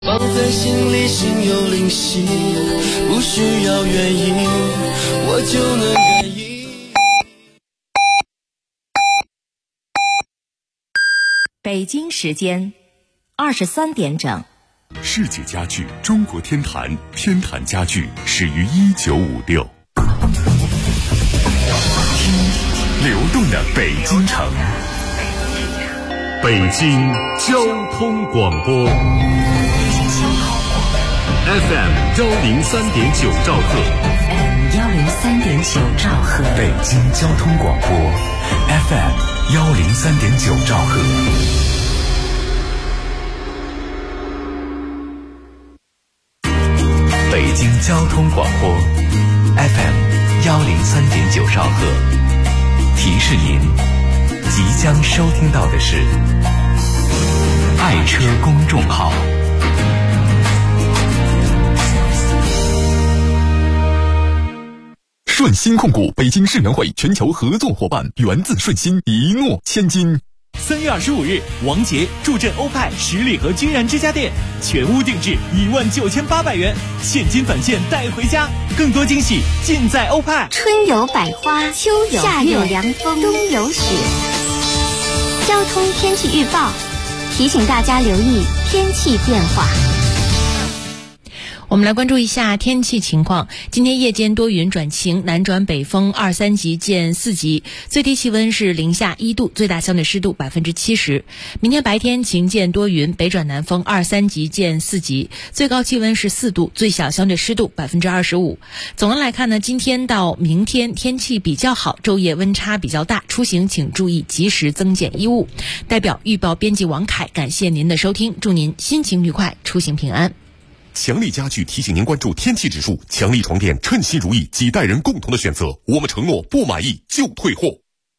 放在心里心有灵犀，不需要原因，我就能感应。 北京时间23点整。 世界家具中国天坛，天坛家具始于1956。听流动的北京城，北京交通广播 FM 103.9兆赫， 103.9兆赫， 北京交通广播 FM 103.9兆赫。北京交通广播 FM 103.9兆赫，提示您即将收听到的是爱车公众号。顺鑫控股北京世园会全球合作伙伴，源自顺鑫，一诺千金。 3月25日，王杰助阵欧派十里河君然之家店，全屋定制19800元，现金返现带回家，更多惊喜尽在欧派。 春有百花，秋有夏有凉风，冬有雪。交通天气预报提醒大家留意天气变化。 我们来关注一下天气情况。今天夜间多云转晴，南转北风2、3级见4级，最低气温是零下1度，最大相对湿度70%。明天白天晴见多云，北转南风2、3级见4级，最高气温是4度，最小相对湿度25%。总的来看呢，今天到明天天气比较好，昼夜温差比较大，出行请注意及时增减衣物。代表预报编辑王凯感谢您的收听，祝您心情愉快，出行平安。 强力家具提醒您关注天气指数，强力床垫称心如意，几代人共同的选择，我们承诺不满意就退货。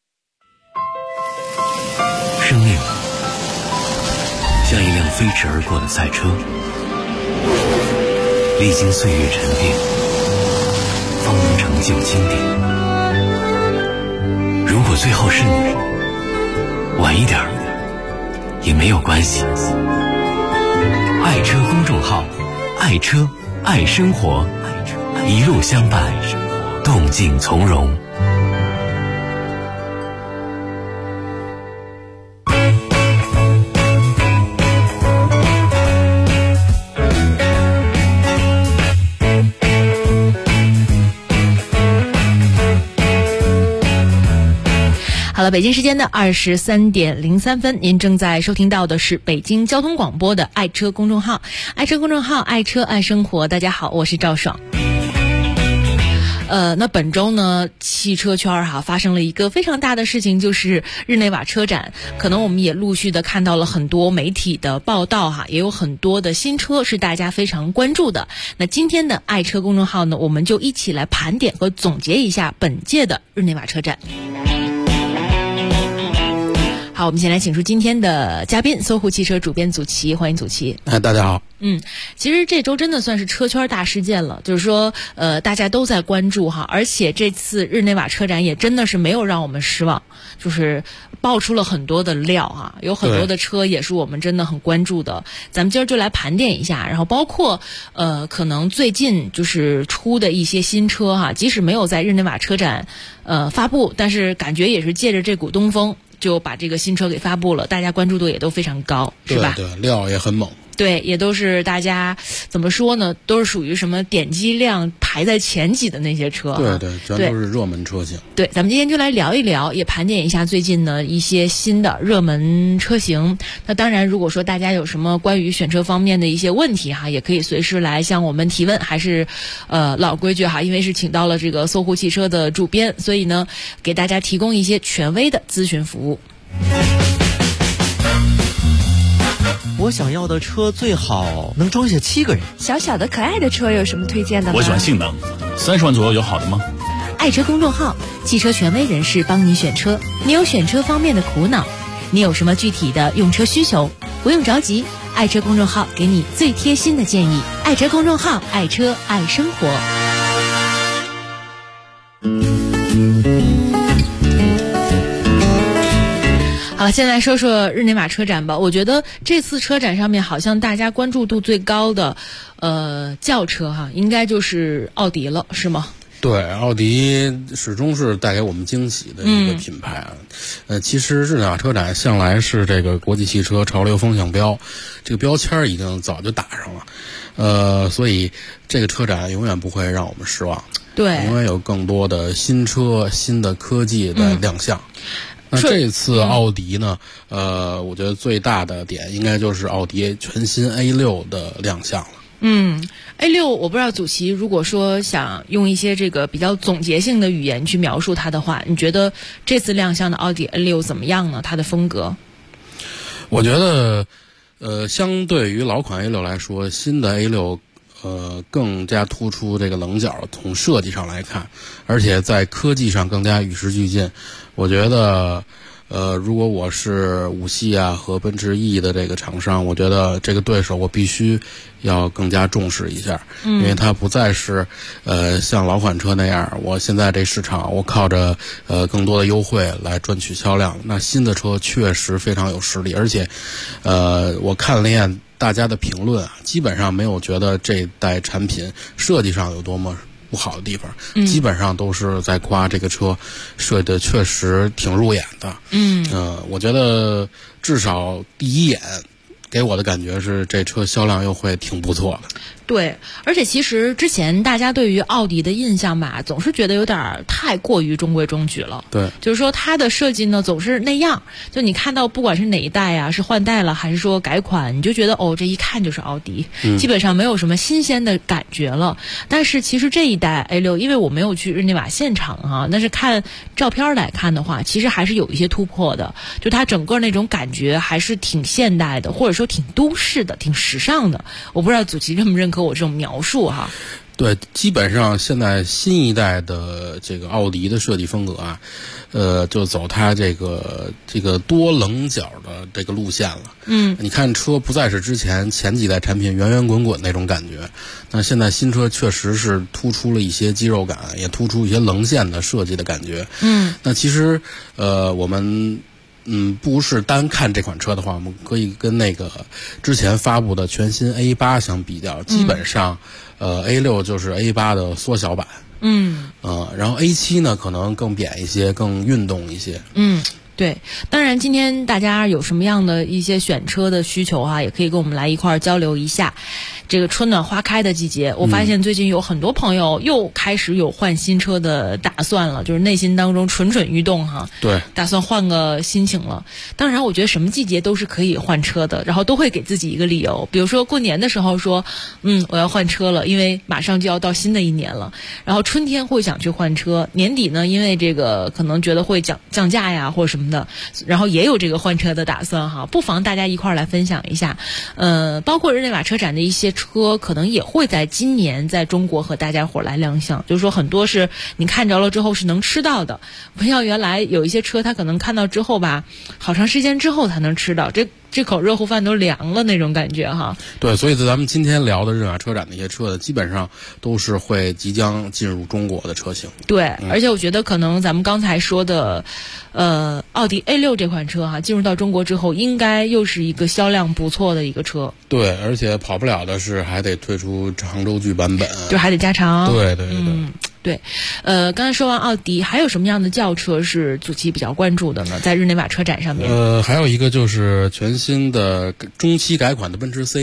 生命像一辆飞驰而过的赛车，历经岁月沉淀，方能成就经典。如果最后是你，晚一点也没有关系。爱车公众号，爱车爱生活，一路相伴，动静从容。 好了，北京时间的23点03分，您正在收听到的是北京交通广播的爱车公众号，爱车公众号，爱车爱生活。大家好，我是赵爽。那本周呢，汽车圈发生了一个非常大的事情，就是日内瓦车展。可能我们也陆续的看到了很多媒体的报道也有很多的新车是大家非常关注的。那今天的爱车公众号呢，我们就一起来盘点和总结一下本届的日内瓦车展。好，我们先来请出今天的嘉宾，搜狐汽车主编祖奇，欢迎祖奇。 大家好。 其实这周真的算是车圈大事件了，就是说大家都在关注而且这次日内瓦车展也真的是没有让我们失望，就是爆出了很多的料有很多的车也是我们真的很关注的。咱们今儿就来盘点一下，然后包括可能最近就是出的一些新车即使没有在日内瓦车展发布，但是感觉也是借着这股东风就把这个新车给发布了，大家关注度也都非常高，是吧？ 对，料也很猛。 对，也都是大家怎么说呢，都是属于什么点击量排在前几的那些车。 对，全都是热门车型。 对，咱们今天就来聊一聊，也盘点一下最近的一些新的热门车型。那当然，如果说大家有什么关于选车方面的一些问题也可以随时来向我们提问。还是老规矩因为是请到了这个搜狐汽车的主编，所以呢给大家提供一些权威的咨询服务。 我想要的车最好能装下7个人。 小小的可爱的车有什么推荐的吗？ 我喜欢性能，30万左右有好的吗？ 爱车公众号，汽车权威人士帮你选车。你有选车方面的苦恼，你有什么具体的用车需求？不用着急，爱车公众号给你最贴心的建议。爱车公众号，爱车爱生活。好好，现在说说日内瓦车展吧。我觉得这次车展上面好像大家关注度最高的，轿车哈，应该就是奥迪了，是吗？ 对，奥迪始终是带给我们惊喜的一个品牌啊。其实日内瓦车展向来是这个国际汽车潮流风向标，这个标签已经早就打上了。所以这个车展永远不会让我们失望。 对， 永远有更多的新车、新的科技的亮相。那这次奥迪呢，我觉得最大的点应该就是奥迪全新 A6 的亮相了。 A6 我不知道祖奇如果说想用一些这个比较总结性的语言去描述它的话，你觉得这次亮相的奥迪 A6 怎么样呢？它的风格？ 我觉得相对于老款 A6 来说，新的 A6更加突出这个棱角，从设计上来看，而且在科技上更加与时俱进。我觉得如果我是五系啊和奔驰 E 的这个厂商，我觉得这个对手我必须要更加重视一下，因为它不再是像老款车那样，我现在这市场我靠着更多的优惠来赚取销量。那新的车确实非常有实力，而且我看了一眼大家的评论啊，基本上没有觉得这代产品设计上有多么不好的地方，基本上都是在夸这个车设计的确实挺入眼的。我觉得至少第一眼给我的感觉是这车销量又会挺不错的。 对，而且其实之前大家对于奥迪的印象吧，总是觉得有点太过于中规中矩了。 对， 就是说它的设计呢总是那样，就你看到不管是哪一代啊，是换代了还是说改款，你就觉得这一看就是奥迪，基本上没有什么新鲜的感觉了。但是其实这一代 A6， 因为我没有去日内瓦现场啊，但是看照片来看的话，其实还是有一些突破的，就它整个那种感觉还是挺现代的，或者说挺都市的，挺时尚的。我不知道祖奇认不认可我这种描述哈？ 对，基本上现在新一代的这个奥迪的设计风格啊，就走它这个多棱角的这个路线了。你看车不再是之前几代产品圆圆滚滚那种感觉，那现在新车确实是突出了一些肌肉感，也突出一些棱线的设计的感觉。那其实我们不是单看这款车的话，我们可以跟那个之前发布的全新 A8 相比较，基本上A6 就是 A8 的缩小版。然后 A7 呢可能更扁一些，更运动一些。 对，当然今天大家有什么样的一些选车的需求也可以跟我们来一块儿交流一下。这个春暖花开的季节，我发现最近有很多朋友又开始有换新车的打算了，就是内心当中蠢蠢欲动哈。 对， 打算换个心情了。当然我觉得什么季节都是可以换车的，然后都会给自己一个理由，比如说过年的时候说我要换车了，因为马上就要到新的一年了。然后春天会想去换车，年底呢因为这个可能觉得会降价呀或者什么的，然后也有这个换车的打算哈。不妨大家一块儿来分享一下。包括日内瓦车展的一些车可能也会在今年在中国和大家伙来亮相，就是说很多是你看着了之后是能吃到的，不像原来有一些车他可能看到之后吧，好长时间之后才能吃到，这口热乎饭都凉了那种感觉哈。 对，所以在咱们今天聊的日内瓦车展的一些车的，基本上都是会即将进入中国的车型。 对，而且我觉得可能咱们刚才说的奥迪 A6 这款车进入到中国之后应该又是一个销量不错的一个车。 对，而且跑不了的是还得推出长轴距版本， 就还得加长。 对。 对，刚才说完奥迪，还有什么样的轿车是祖奇比较关注的呢？在日内瓦车展上面， 还有一个就是全新的中期改款的奔驰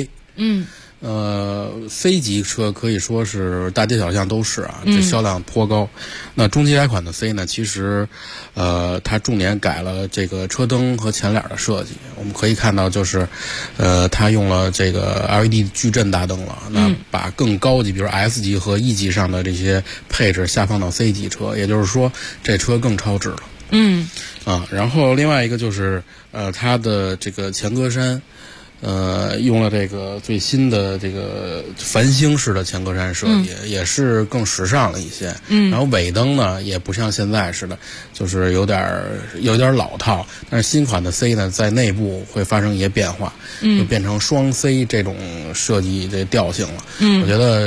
C。C 级车可以说是大街小巷都是啊，这销量颇高。那中期改款的 C 呢，其实它重点改了这个车灯和前脸的设计。我们可以看到就是它用了这个 LED 矩阵大灯了，那把更高级比如 S 级和 E 级上的这些配置下放到 C 级车，也就是说这车更超值了。然后另外一个就是它的这个前格栅用了这个最新的这个繁星式的前格栅设计，也是更时尚了一些。然后尾灯呢也不像现在似的，就是有点老套。但是新款的 C 呢，在内部会发生一些变化，就变成双 C 这种设计这调性了。我觉得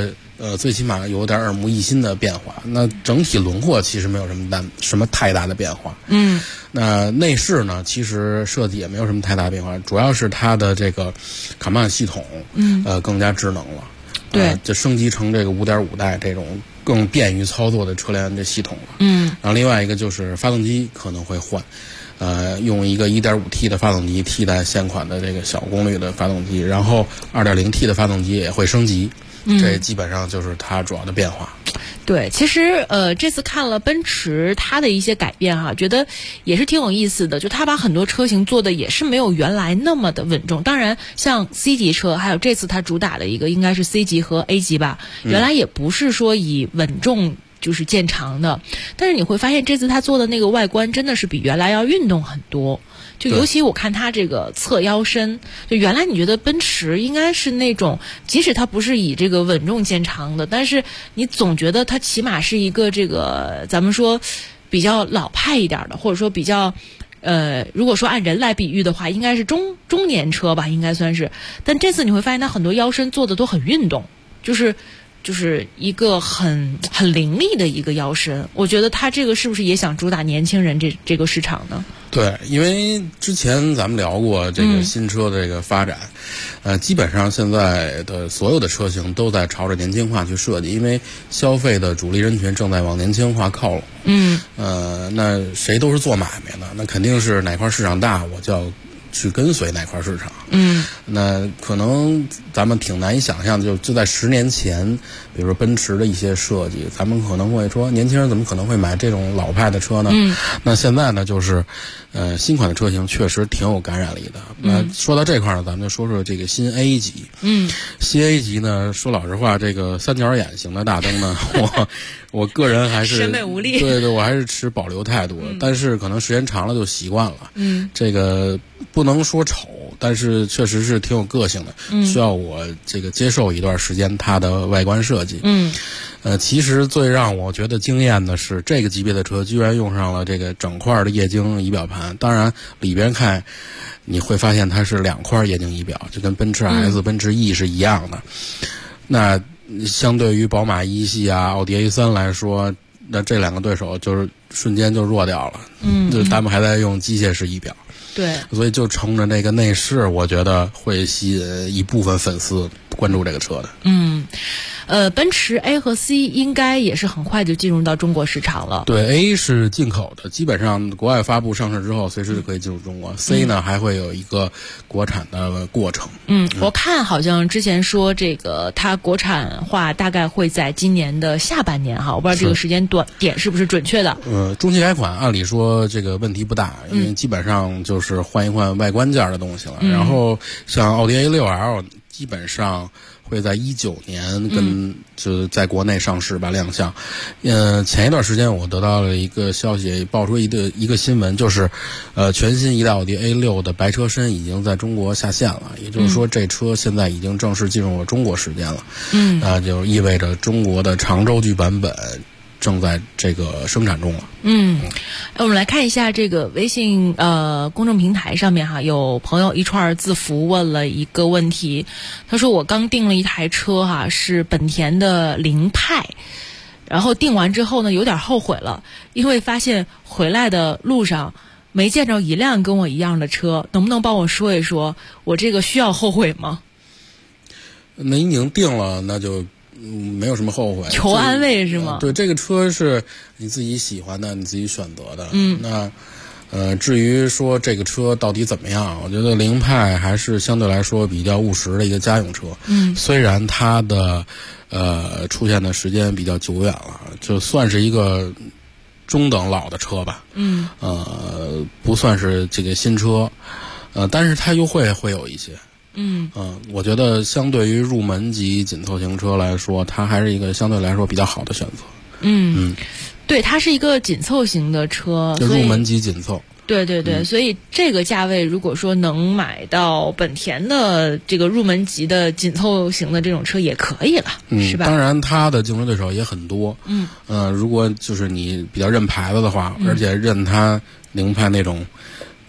最起码有点耳目一新的变化。那整体轮廓其实没有什么太大的变化。那内饰呢，其实设计也没有什么太大的变化，主要是它的这个卡曼系统，更加智能了。 对， 就升级成这个5.5代这种更便于操作的车联这系统了。然后另外一个就是发动机可能会换，用一个 1.5T 的发动机替代现款的这个小功率的发动机，然后 2.0T 的发动机也会升级。这基本上就是它主要的变化。 对，其实这次看了奔驰它的一些改变哈，觉得也是挺有意思的。就它把很多车型做的也是没有原来那么的稳重。当然，像 C 级车，还有这次它主打的一个应该是 C 级和 A 级吧，原来也不是说以稳重就是见长的。但是你会发现这次它做的那个外观真的是比原来要运动很多。就尤其我看它这个侧腰身，就原来你觉得奔驰应该是那种，即使它不是以这个稳重见长的，但是你总觉得它起码是一个这个咱们说比较老派一点的，或者说比较如果说按人来比喻的话，应该是中年车吧，应该算是。但这次你会发现它很多腰身做的都很运动，就是一个很凌厉的一个腰身。我觉得它这个是不是也想主打年轻人这个市场呢？ 对，因为之前咱们聊过这个新车的这个发展，基本上现在的所有的车型都在朝着年轻化去设计，因为消费的主力人群正在往年轻化靠拢。那谁都是做买卖的，那肯定是哪块市场大，我就要去跟随哪块市场。那可能咱们挺难以想象，就在10年前，比如说奔驰的一些设计，咱们可能会说年轻人怎么可能会买这种老派的车呢？那现在呢，就是新款的车型确实挺有感染力的。那说到这块呢，咱们就说说这个新 A 级。新 A 级呢，说老实话，这个三角眼型的大灯呢，我个人还是审美无力。 对，我还是持保留态度。但是可能时间长了就习惯了。这个不能说丑，但是确实是挺有个性的，需要我这个接受一段时间它的外观设计。其实最让我觉得惊艳的是，这个级别的车居然用上了这个整块的液晶仪表盘。当然里边看你会发现它是2块液晶仪表，就跟奔驰 S、奔驰 E 是一样的。那相对于宝马一系啊、奥迪 A3 来说，那这2个对手就是瞬间就弱掉了。就他们还在用机械式仪表。 对， 所以就冲着这个内饰，我觉得会吸引一部分粉丝关注这个车的。 奔驰 A 和 C 应该也是很快就进入到中国市场了。 对 ，A 是进口的，基本上国外发布上市之后，随时就可以进入中国。C 呢还会有一个国产的过程。 我看好像之前说这个它国产化大概会在今年的下半年哈，我不知道这个时间点是不是准确的。 中期改款按理说这个问题不大，因为基本上就是换一换外观件的东西了。然后像奥迪 A6L 基本上会在19年就在国内上市吧亮相。前一段时间我得到了一个消息，爆出一个新闻，就是全新一代奥迪 A6 的白车身已经在中国下线了，也就是说这车现在已经正式进入了中国时间了。那就意味着中国的长轴距版本正在这个生产中了。 我们来看一下这个微信公众平台上面哈，有朋友一串字符问了一个问题，他说我刚订了一台车哈，是本田的凌派，然后订完之后呢有点后悔了，因为发现回来的路上没见着一辆跟我一样的车，能不能帮我说一说我这个需要后悔吗？ 那已经订了，那就没有什么后悔， 求安慰是吗？ 对，这个车是你自己喜欢的，你自己选择的。那至于说这个车到底怎么样，我觉得凌派还是相对来说比较务实的一个家用车。虽然它的出现的时间比较久远了，就算是一个中等老的车吧。不算是这个新车，但是它优惠会有一些。我觉得相对于入门级紧凑型车来说，它还是一个相对来说比较好的选择。 对，它是一个紧凑型的车， 就入门级紧凑。 对，所以这个价位如果说能买到本田的这个入门级的紧凑型的这种车也可以了，是吧？ 当然它的竞争对手也很多。如果就是你比较认牌子的话，而且认它凌派那种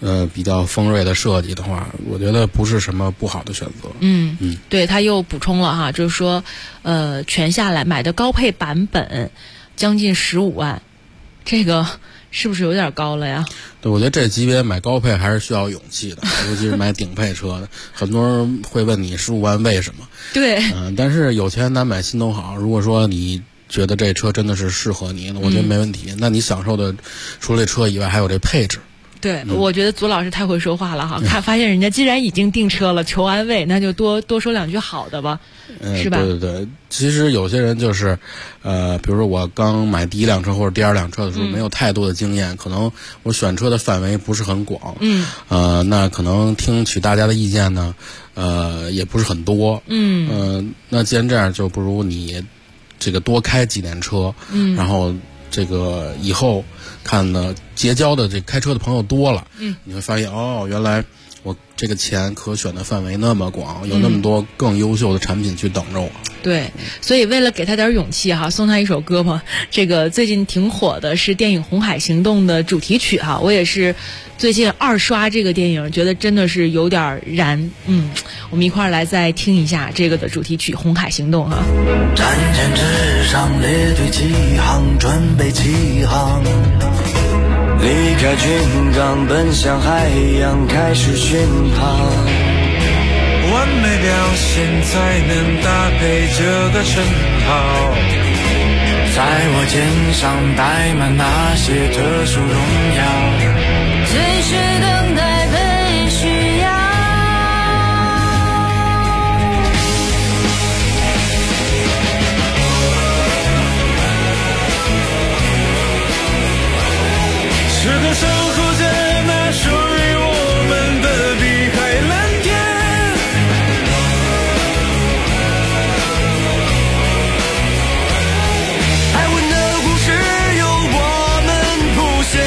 比较锋锐的设计的话，我觉得不是什么不好的选择。 对，他又补充了哈，就是说全下来买的高配版本将近15万，这个是不是有点高了呀？ 对，我觉得这级别买高配还是需要勇气的，尤其是买顶配车的。很多人会问你15万为什么？ 对， 但是有钱难买心头好。如果说你觉得这车真的是适合你，我觉得没问题。那你享受的除了这车以外，还有这配置。 对，我觉得祖老师太会说话了哈！发现人家既然已经订车了，求安慰，那就多说两句好的吧，是吧？ 对，其实有些人就是，比如说我刚买第一辆车或者第二辆车的时候，没有太多的经验，可能我选车的范围不是很广，那可能听取大家的意见呢，也不是很多，那既然这样，就不如你这个多开几年车，然后这个以后看呢结交的这开车的朋友多了，你会发现原来我这个钱可选的范围那么广，有那么多更优秀的产品去等着我。 对，所以为了给他点勇气哈，送他一首歌嘛。这个最近挺火的是电影《红海行动》的主题曲哈，我也是最近2刷这个电影，觉得真的是有点燃。我们一块儿来再听一下这个的主题曲《红海行动》哈。 战舰之上列队起航，准备起航，离开军港奔向海洋，开始巡航。完美表现才能搭配这个称号，在我肩上带满那些特殊荣耀，继续等待被需要。此刻守护着那属于我们的碧海蓝天。海文的故事由我们谱写，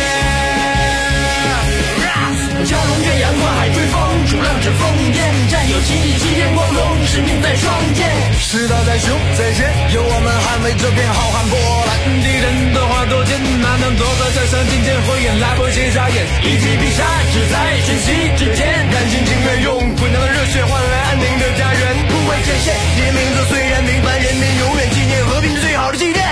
蛟龙越洋跨海追风，冲浪者烽烟，战友情义，齐天光荣，使命在双肩。世道在雄在险，由我们捍卫这片浩瀚波澜。敌人的话多艰难，能躲在山上金剑火焰，来不及眨眼，一击必杀，只在瞬息之间。甘心情愿用滚烫的热血换来安宁的家园，不畏前线，你的名字虽然平凡，人民永远纪念，和平是最好的纪念。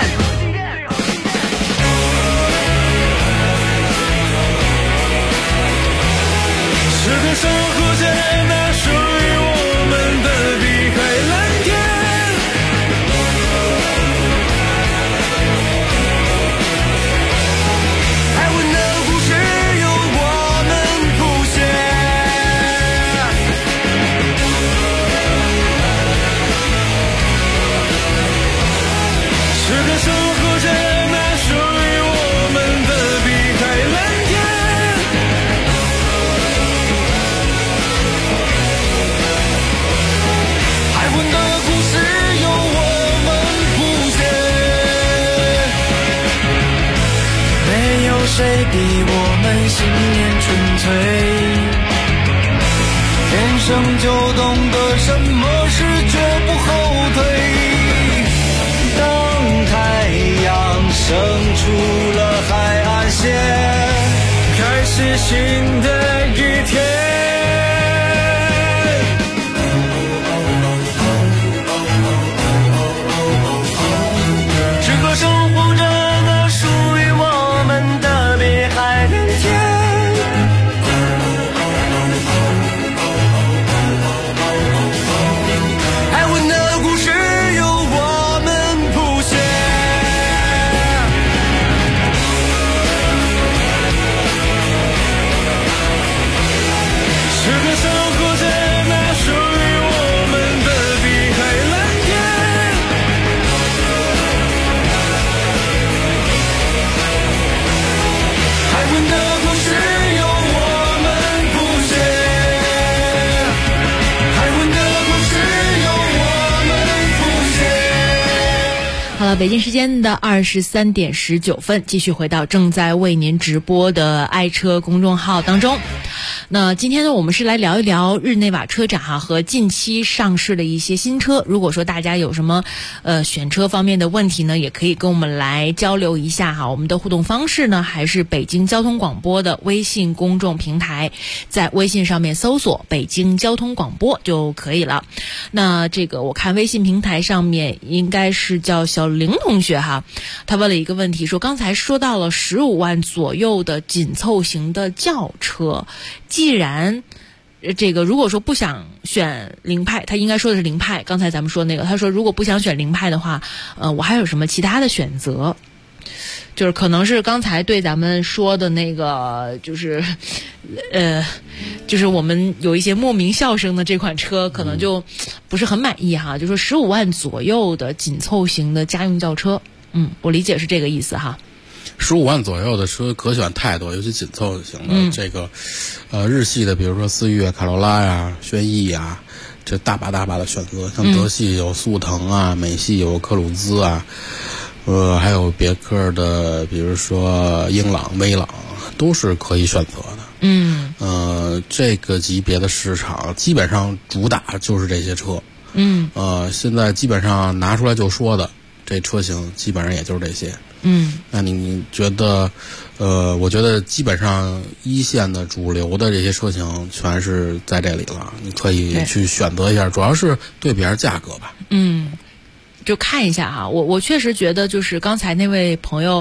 时刻守护着那属于我们的碧海蓝天。海文的故事由我们谱写，时刻守护着那属于我们的碧海蓝天。海文的故事由我们谱写，没有谁比我们信念纯粹，天生就懂得什么是绝不后退。当太阳升出了海岸线，开始新的一天。守护着那属于我们的碧海蓝天。海文的故事由我们谱写， 好了，北京时间的23点19分，继续回到正在为您直播的爱车公众号当中。那今天呢，我们是来聊一聊日内瓦车展和近期上市的一些新车。如果说大家有什么选车方面的问题呢，也可以跟我们来交流一下哈。我们的互动方式呢，还是北京交通广播的微信公众平台，在微信上面搜索北京交通广播就可以了。那这个我看微信平台上面应该是叫小林同学哈，他问了一个问题，说刚才说到了15万左右的紧凑型的轿车，既然这个如果说不想选凌派，他应该说的是凌派，刚才咱们说那个，他说如果不想选凌派的话，我还有什么其他的选择？就是可能是刚才对咱们说的那个，就是我们有一些莫名笑声的这款车，可能就不是很满意哈。就说15万左右的紧凑型的家用轿车，我理解是这个意思哈。 15万左右的车可选太多，尤其紧凑型的，这个日系的，比如说思域、卡罗拉呀、轩逸呀，这大把的选择。像德系有速腾啊，美系有科鲁兹啊，还有别克的，比如说英朗、威朗，都是可以选择的。这个级别的市场基本上主打就是这些车。现在基本上拿出来就说的这车型，基本上也就是这些。那你觉得，我觉得基本上一线的主流的这些车型全是在这里了，你可以去选择一下，主要是对比一下价格吧。 就看一下哈，我确实觉得就是刚才那位朋友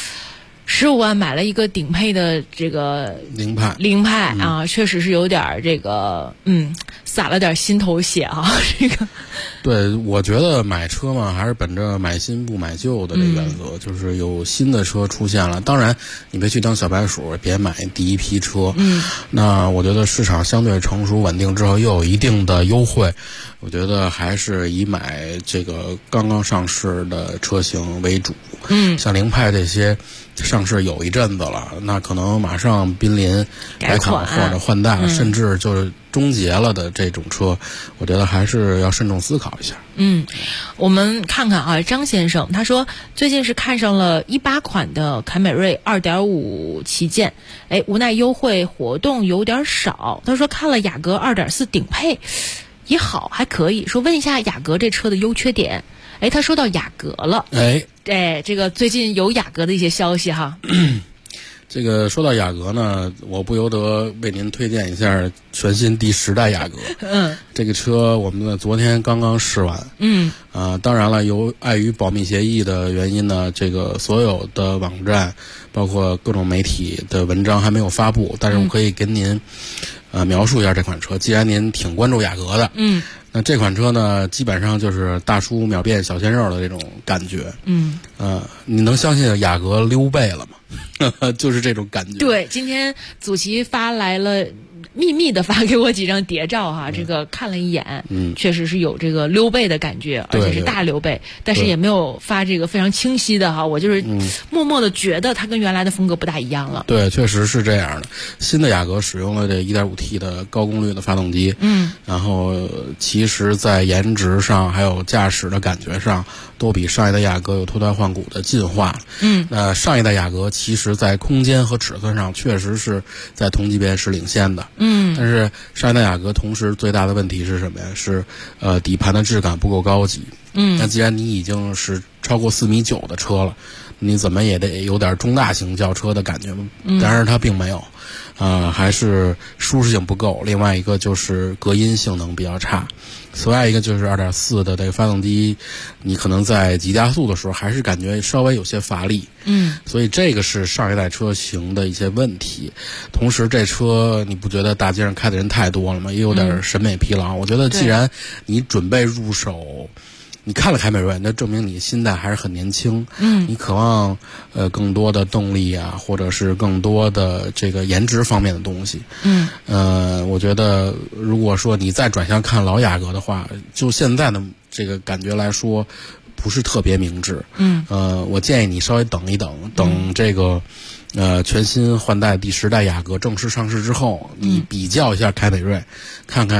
15万买了一个顶配的这个凌派啊，确实是有点这个洒了点心头血啊。这个对，我觉得买车嘛，还是本着买新不买旧的这个原则，就是有新的车出现了，当然你别去当小白鼠，别买第一批车。那我觉得市场相对成熟稳定之后，又有一定的优惠，我觉得还是以买这个刚刚上市的车型为主。像凌派这些上市有一阵子了，那可能马上濒临改款或者换代，甚至就是终结了的这种车，我觉得还是要慎重思考一下。 我们看看啊，张先生他说最近是看上了18款的凯美瑞 2.5 旗舰，无奈优惠活动有点少。他说看了雅阁 2.4 顶配也好，还可以。说问一下雅阁这车的优缺点。他说到雅阁了，这个最近有雅阁的一些消息哈。 这个说到雅阁呢，我不由得为您推荐一下全新第10代雅阁。这个车我们昨天刚刚试完。当然了，碍于保密协议的原因呢，这个所有的网站包括各种媒体的文章还没有发布，但是我可以跟您描述一下这款车。既然您挺关注雅阁的，那这款车呢，基本上就是大叔秒变小鲜肉的这种感觉。你能相信雅阁溜背了吗？就是这种感觉。 对，今天祖奇发来了秘密的发给我几张谍照哈，这个看了一眼，确实是有这个溜背的感觉，而且是大溜背，但是也没有发这个非常清晰的哈，我就是默默的觉得它跟原来的风格不大一样了。 对，确实是这样的。新的雅阁使用了这 1.5T 的高功率的发动机，然后其实在颜值上还有驾驶的感觉上都比上一代雅阁有脱胎换骨的进化。上一代雅阁其实在空间和尺寸上确实是在同级别是领先的。但是上一代雅阁同时最大的问题是什么呀？是底盘的质感不够高级。那既然你已经是超过4.9米的车了，你怎么也得有点中大型轿车的感觉吗？然而它并没有，还是舒适性不够。另外一个就是隔音性能比较差。此外一个就是 2.4 的这个发动机，你可能在急加速的时候还是感觉稍微有些乏力。所以这个是上一代车型的一些问题。同时这车你不觉得大街上开的人太多了吗？也有点审美疲劳。我觉得既然你准备入手，你看了凯美瑞，那证明你心态还是很年轻。你渴望更多的动力啊，或者是更多的这个颜值方面的东西。我觉得如果说你再转向看老雅阁的话，就现在的这个感觉来说，不是特别明智。我建议你稍微等一等，等这个全新换代第10代雅阁正式上市之后，你比较一下凯美瑞，看看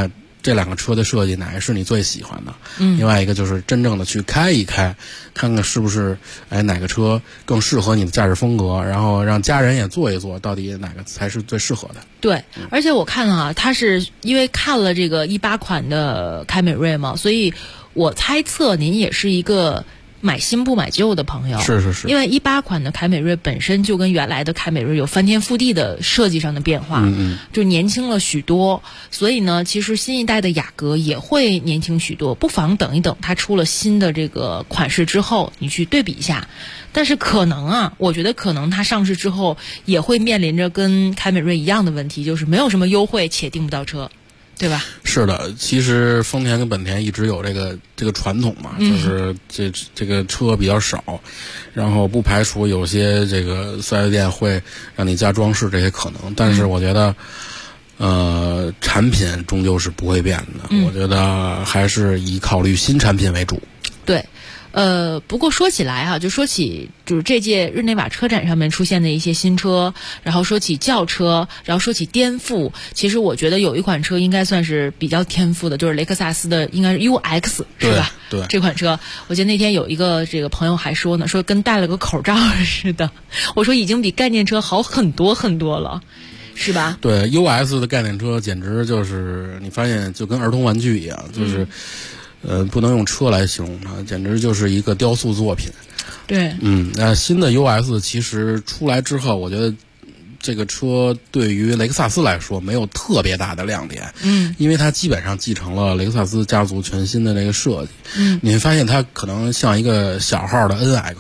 这两个车的设计哪个是你最喜欢的，另外一个就是真正的去开一开，看看是不是哪个车更适合你的驾驶风格，然后让家人也坐一坐，到底哪个才是最适合的。 对，而且我看啊，他是因为看了这个18款的凯美瑞嘛，所以我猜测您也是一个买新不买旧的朋友。 是是是， 因为18款的凯美瑞本身就跟原来的凯美瑞有翻天覆地的设计上的变化，就年轻了许多，所以呢其实新一代的雅阁也会年轻许多，不妨等一等它出了新的这个款式之后你去对比一下。但是可能啊，我觉得可能它上市之后也会面临着跟凯美瑞一样的问题，就是没有什么优惠且订不到车，对吧？ 是的，其实丰田跟本田一直有这个传统嘛，就是这个车比较少，然后不排除有些这个4S店会让你加装饰这些可能，但是我觉得产品终究是不会变的，我觉得还是以考虑新产品为主。 对。不过说起来啊，就说起就是这届日内瓦车展上面出现的一些新车，然后说起轿车，然后说起颠覆，其实我觉得有一款车应该算是比较颠覆的，就是雷克萨斯的应该是 UX 是吧？ 对， 这款车，我记得那天有一个这个朋友还说呢，说跟戴了个口罩似的。我说已经比概念车好很多很多了。是吧？ 对 ，UX 的概念车简直就是你发现就跟儿童玩具一样，就是。不能用车来形容它，简直就是一个雕塑作品。 对， 那新的 US 其实出来之后，我觉得这个车对于雷克萨斯来说没有特别大的亮点，因为它基本上继承了雷克萨斯家族全新的那个设计，你会发现它可能像一个小号的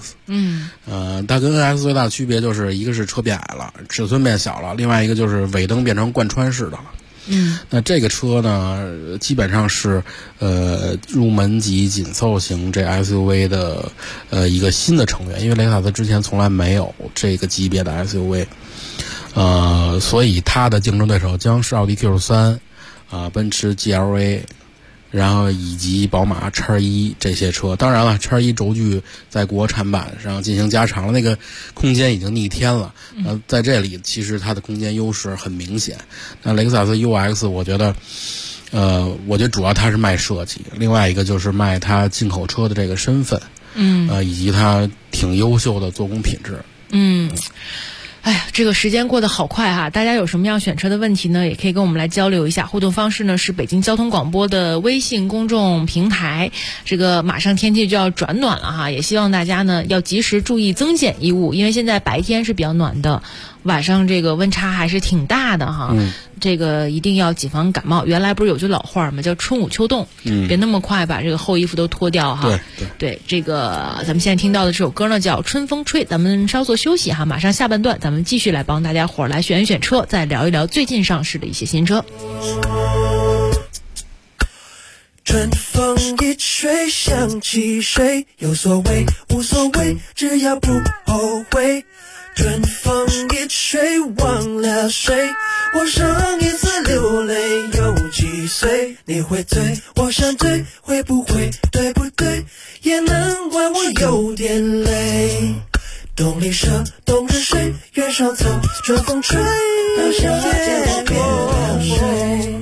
NX，它跟 NX 最大的区别就是一个是车变矮了，尺寸变小了，另外一个就是尾灯变成贯穿式的了。那这个车呢，基本上是入门级紧凑型这 SUV 的一个新的成员，因为雷克萨斯之前从来没有这个级别的 SUV，所以它的竞争对手将是奥迪 Q3，奔驰 GLA， 然后以及宝马 X1 这些车。当然了 X1 轴距在国产版上进行加长了，那个空间已经逆天了，在这里其实它的空间优势很明显。那雷克萨斯 UX 我觉得主要它是卖设计，另外一个就是卖它进口车的这个身份，以及它挺优秀的做工品质。 哎呀，这个时间过得好快哈！大家有什么样选车的问题呢？也可以跟我们来交流一下。互动方式呢是北京交通广播的微信公众平台。这个马上天气就要转暖了哈，也希望大家呢要及时注意增减衣物，因为现在白天是比较暖的，晚上这个温差还是挺大的哈。这个一定要谨防感冒。原来不是有句老话吗？叫春捂秋冻，别那么快把这个厚衣服都脱掉哈。对，这个咱们现在听到的这首歌呢叫《春风吹》，咱们稍作休息哈，马上下半段咱们继续来帮大家伙儿来选一选车，再聊一聊最近上市的一些新车。 春风一吹想起谁，有所谓无所谓，只要不后悔。春风一吹忘了谁，我上一次流泪有几岁？你会醉，我想醉，会不会对不对？也难怪我有点累。冬里蛇，冬日水，原上草，春风吹，到夏天变水。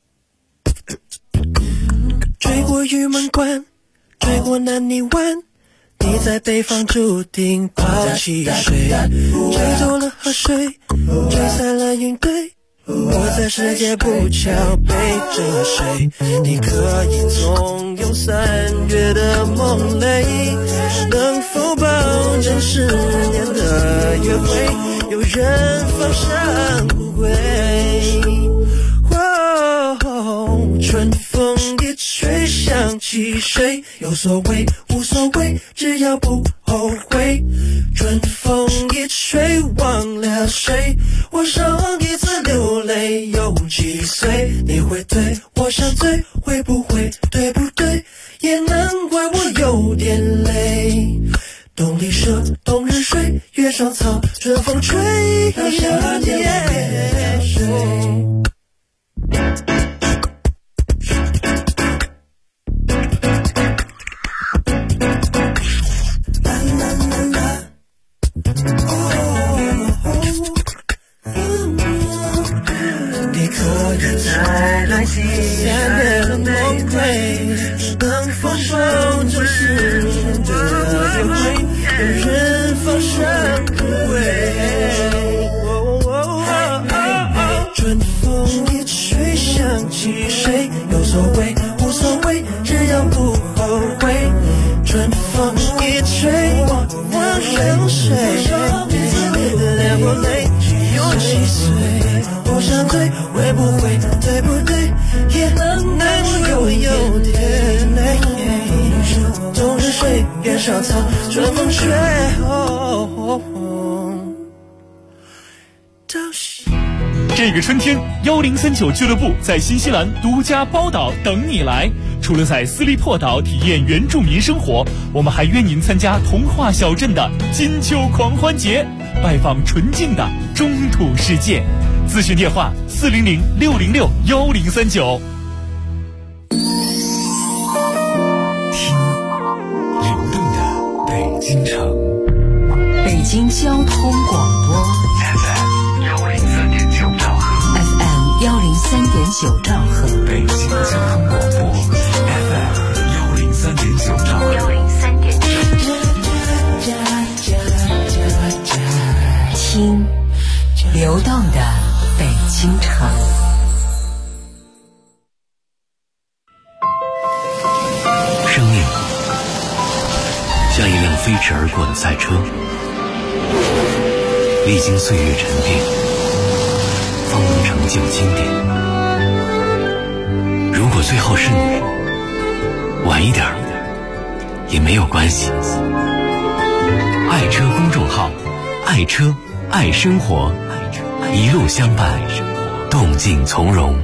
追过玉门关，追过南泥湾，你在北方注定抛弃谁？追走了河水，吹散了云堆，我在世界不桥背着谁？你可以纵有3月的梦泪，能否保证10年的约会有人放上不归？春风一吹想起谁，有所谓无所谓，只要不后悔。春风一吹忘了谁，我上一次流泪有几岁？你会醉，我想醉，会不会对不对？也难怪我有点累。冬里蛇，冬日水，月上草，春风吹，到夏天变水。你可以再来几3月就是面对了也会有人放上不归。春风一吹想起谁，有所谓无所谓，只要不后悔。春风一吹我往生水，流过泪有几岁，不想对会不会对不对，也难说有点累。冬日水月上草，春风吹这个春天，1039俱乐部在新西兰独家包岛等你来。除了在斯利珀岛体验原住民生活，我们还约您参加童话小镇的金秋狂欢节，拜访纯净的中土世界。咨询电话400-606-1039。 听流动的北京城， 北京交通广播 FM103.9兆赫 ，FM103.9兆赫， 北京交通广播 FM103.9兆赫听流动的北京城。 生命像一辆飞驰而过的赛车，历经岁月沉淀，方能成就经典。如果最后是你，晚一点也没有关系。爱车公众号，爱车爱生活，一路相伴，动静从容。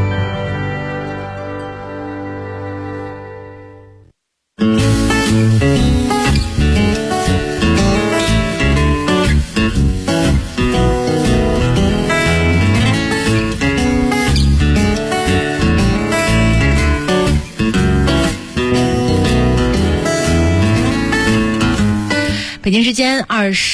北京时间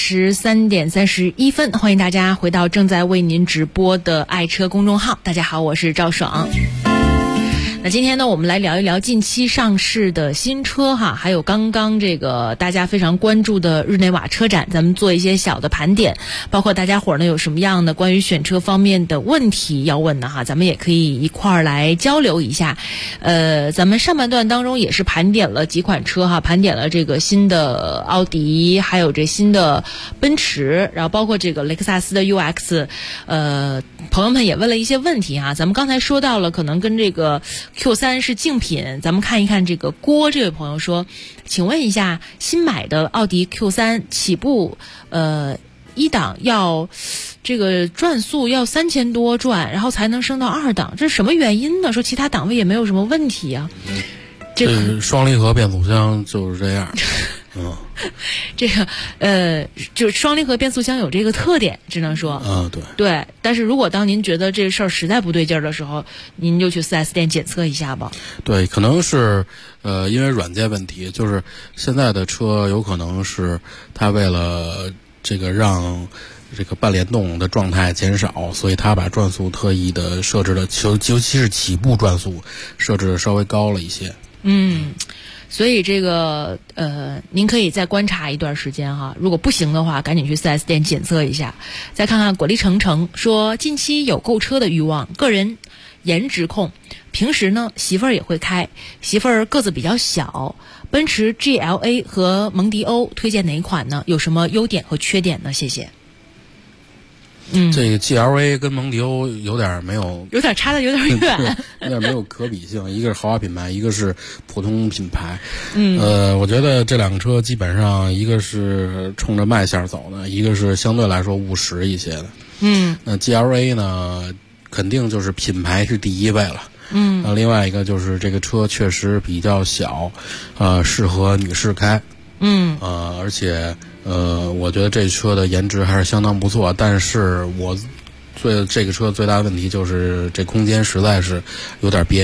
23点31分，欢迎大家回到正在为您直播的爱车公众号。大家好，我是赵爽。那今天呢，我们来聊一聊近期上市的新车哈，还有刚刚这个大家非常关注的日内瓦车展，咱们做一些小的盘点，包括大家伙呢有什么样的关于选车方面的问题要问的哈，咱们也可以一块儿来交流一下。咱们上半段当中也是盘点了几款车哈，盘点了这个新的奥迪，还有这新的奔驰，然后包括这个雷克萨斯的 UX， 朋友们也问了一些问题哈，咱们刚才说到了可能跟这个Q3是竞品，咱们看一看这个郭这位朋友说，请问一下，新买的奥迪 Q3 起步一档要这个转速要3000多转，然后才能升到2档，这是什么原因呢？说其他档位也没有什么问题啊。 这双离合变速箱就是这样。 这个就是双离合变速箱有这个特点，只能说对。但是如果当您觉得这事儿实在不对劲儿的时候，您就去 4S 店检测一下吧。 对，可能是因为软件问题，就是现在的车有可能是它为了这个让这个半联动的状态减少，所以它把转速特意的设置的，尤其是起步转速设置的稍微高了一些。 所以这个您可以再观察一段时间哈，如果不行的话，赶紧去 4S 店检测一下。再看看果粒橙橙说，近期有购车的欲望，个人颜值控，平时呢媳妇儿也会开，媳妇儿个子比较小，奔驰 GLA 和蒙迪欧推荐哪一款呢？有什么优点和缺点呢？谢谢。 这个 GLA 跟蒙迪欧有点差的有点远有点没有可比性，一个是豪华品牌，一个是普通品牌。我觉得这两个车基本上一个是冲着卖线走的，一个是相对来说务实一些的。那 GLA 呢肯定就是品牌是第一位了。另外一个就是这个车确实比较小，适合女士开。而且我觉得这车的颜值还是相当不错，但是这个车最大的问题就是这空间实在是有点憋屈。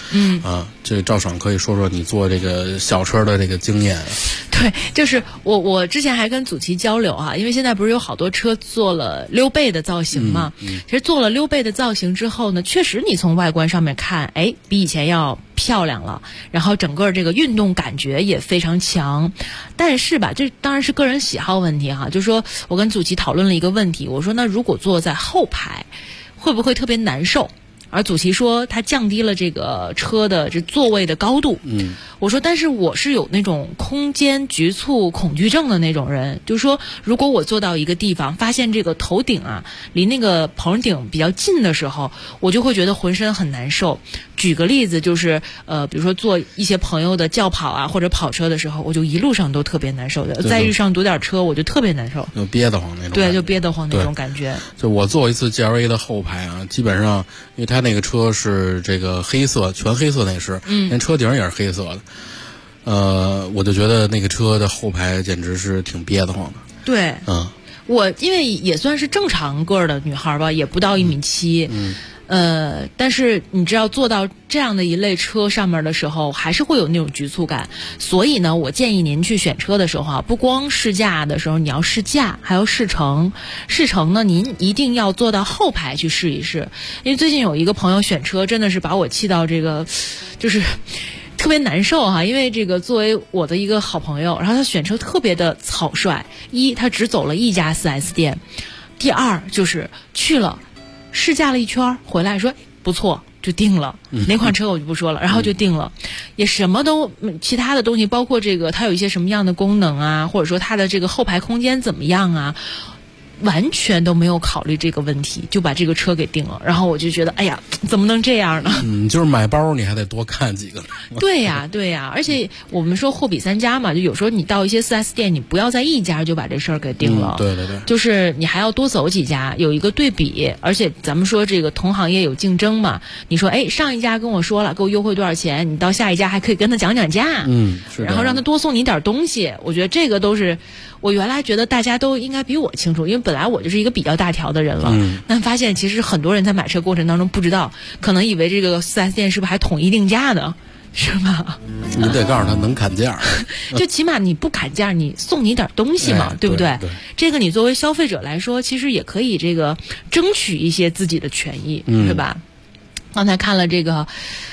这个赵爽可以说说你做这个小车的这个经验。 对，就是我之前还跟祖奇交流因为现在不是有好多车做了溜背的造型嘛，其实做了溜背的造型之后呢，确实你从外观上面看，比以前要漂亮了，然后整个这个运动感觉也非常强。但是吧，这当然是个人喜好问题就是说我跟祖奇讨论了一个问题，我说那如果坐在后排会不会特别难受？而祖奇说他降低了这个车的这座位的高度。我说但是我是有那种空间局促恐惧症的那种人，就是说如果我坐到一个地方发现这个头顶离那个棚顶比较近的时候，我就会觉得浑身很难受。举个例子，就是比如说坐一些朋友的轿跑或者跑车的时候，我就一路上都特别难受的，再遇上堵点车我就特别难受， 就憋得慌那种。 对，就憋得慌那种感觉。 就我坐一次 GLA 的后排基本上因为它那个车是这个黑色，全黑色，那是连车顶也是黑色的。我就觉得那个车的后排简直是挺憋得慌的。 对，我因为也算是正常个儿的女孩吧，也不到1.7米。但是你知道坐到这样的一类车上面的时候，还是会有那种局促感。所以呢，我建议您去选车的时候不光试驾的时候你要试驾，还要试乘。试乘呢，您一定要坐到后排去试一试。因为最近有一个朋友选车，真的是把我气到这个，就是特别难受因为这个作为我的一个好朋友，然后他选车特别的草率。他只走了一家 4S 店，第二就是去了试驾了一圈，回来说不错就定了。哪款车我就不说了，然后就定了，也什么都其他的东西，包括这个它有一些什么样的功能或者说它的这个后排空间怎么样完全都没有考虑这个问题，就把这个车给定了。然后我就觉得哎呀，怎么能这样呢？ 就是买包你还得多看几个。 对呀，而且我们说货比三家嘛，就有时候你到一些 4S 店，你不要在一家就把这事儿给定了。 对， 就是你还要多走几家，有一个对比。而且咱们说这个同行业有竞争嘛，你说上一家跟我说了给我优惠多少钱，你到下一家还可以跟他讲价，然后让他多送你点东西。我觉得这个都是我原来觉得大家都应该比我清楚，因为本来我就是一个比较大条的人了。但发现其实很多人在买车过程当中不知道，可能以为这个 4S 店是不是还统一定价的，是吧？ 你得告诉他能砍价。 就起码你不砍价，你送你点东西嘛，对不对？这个你作为消费者来说，其实也可以这个争取一些自己的权益，是吧？刚才看了这个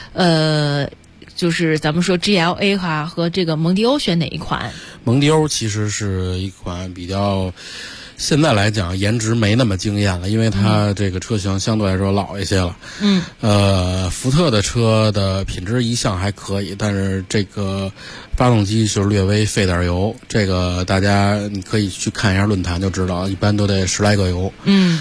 就是咱们说 GLA 和这个蒙迪欧选哪一款？ 蒙迪欧其实是一款比较现在来讲颜值没那么惊艳了，因为它这个车型相对来说老一些了。福特的车的品质一向还可以，但是这个发动机就略微费点油，这个大家你可以去看一下论坛就知道，一般都得10来个油。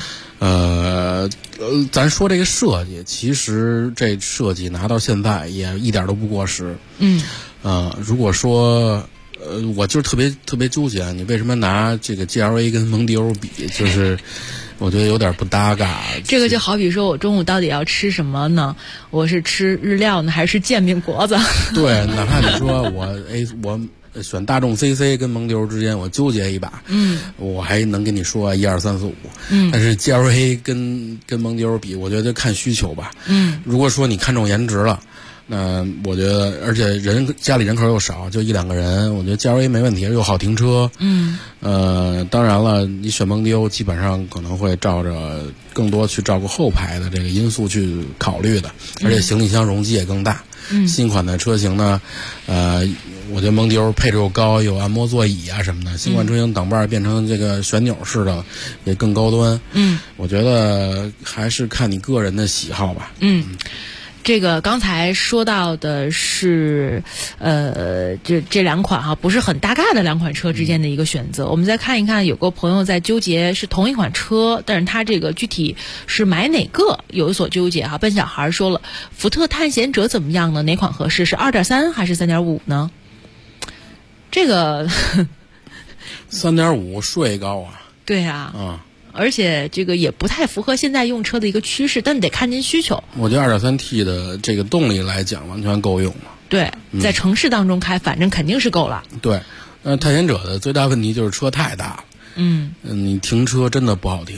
咱说这个设计，其实这设计拿到现在也一点都不过时。如果说我就是特别纠结，你为什么拿这个 GLA 跟蒙迪欧比，就是我觉得有点不搭嘎。 这个就好比说我中午到底要吃什么呢？我是吃日料呢，还是煎饼果子？对， 哪怕你说我选大众 CC 跟蒙迪欧之间我纠结一把，我还能跟你说1、2、3、4、5，但是 GLA 跟蒙迪欧比，我觉得看需求吧。如果说你看重颜值了，那我觉得，而且家里人口又少，就1、2个人，我觉得 GLA 没问题，又好停车。当然了，你选蒙迪欧基本上可能会照着更多去照顾后排的这个因素去考虑的，而且行李箱容积也更大。新款的车型呢，我觉得蒙迪欧配置又高，有按摩座椅什么的。新款车型挡把变成这个旋钮式的，也更高端。我觉得还是看你个人的喜好吧。 这个刚才说到的是，这两款不是很搭嘎的两款车之间的一个选择。我们再看一看，有个朋友在纠结是同一款车，但是他这个具体是买哪个有所纠结笨小孩说了，福特探险者怎么样呢？哪款合适？是 2.3 还是 3.5 呢？这个 3.5税高啊。 对啊。而且这个也不太符合现在用车的一个趋势，但你得看您需求。我觉得 2.3T 的这个动力来讲完全够用了。 对，在城市当中开反正肯定是够了。 对，探险者的最大问题就是车太大了。你停车真的不好停。